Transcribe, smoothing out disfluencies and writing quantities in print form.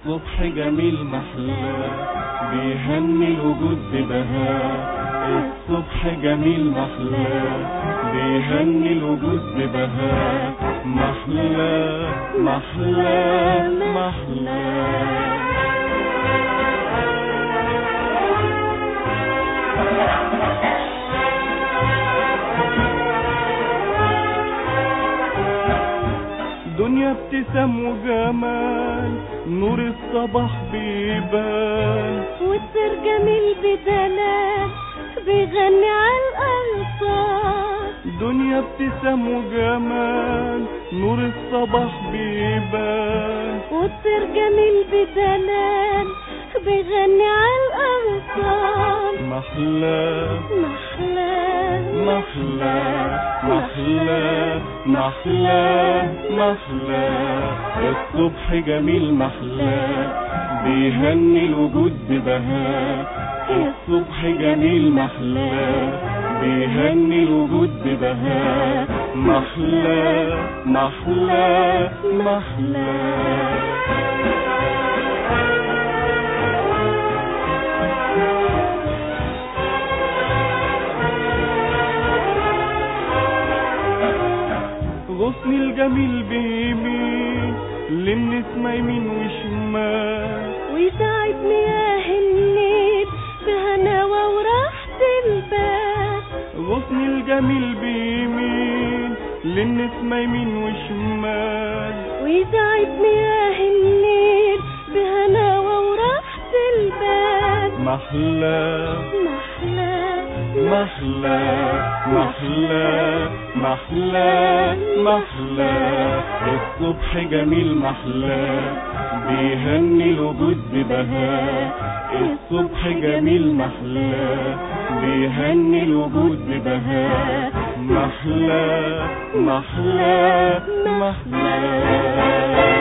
الصبح جميل محلاه بيهني الوجود ببهاء. الصبح جميل محلاه بيهني الوجود ببهاء. محلاه محلاه محلاه. دنيا ابتسام وجمال نور الصباح بيبان. والسر جميل بدلال بيغني على الأنصار. دنيا ابتسام وجمال نور الصباح بيبان. والسر جميل بدلال بيغني على الأنصار. محلاه محلاه محلاه محلاه محلاه محلاه. الصبح جميل محلاه بيهني الوجود ببهاء. الصبح جميل محلاه بيهني الوجود ببهاء. محلاه محلاه محلاه. غصن الجميل بيمين للنسمة يمين وشمال. ويساعد مياه النيل بهناوة وراحة البال. غصن الجميل بيمين للنسمة يمين وشمال. ويساعد مياه النيل بهناوة وراحة البال. محلاه محلاه محلاه محلاه محلاه محلاه. الصبح جميل محلاه بيهني الوجود ببهاء. الصبح جميل محلاه بيهني الوجود ببهاء. محلاه محلاه محلاه.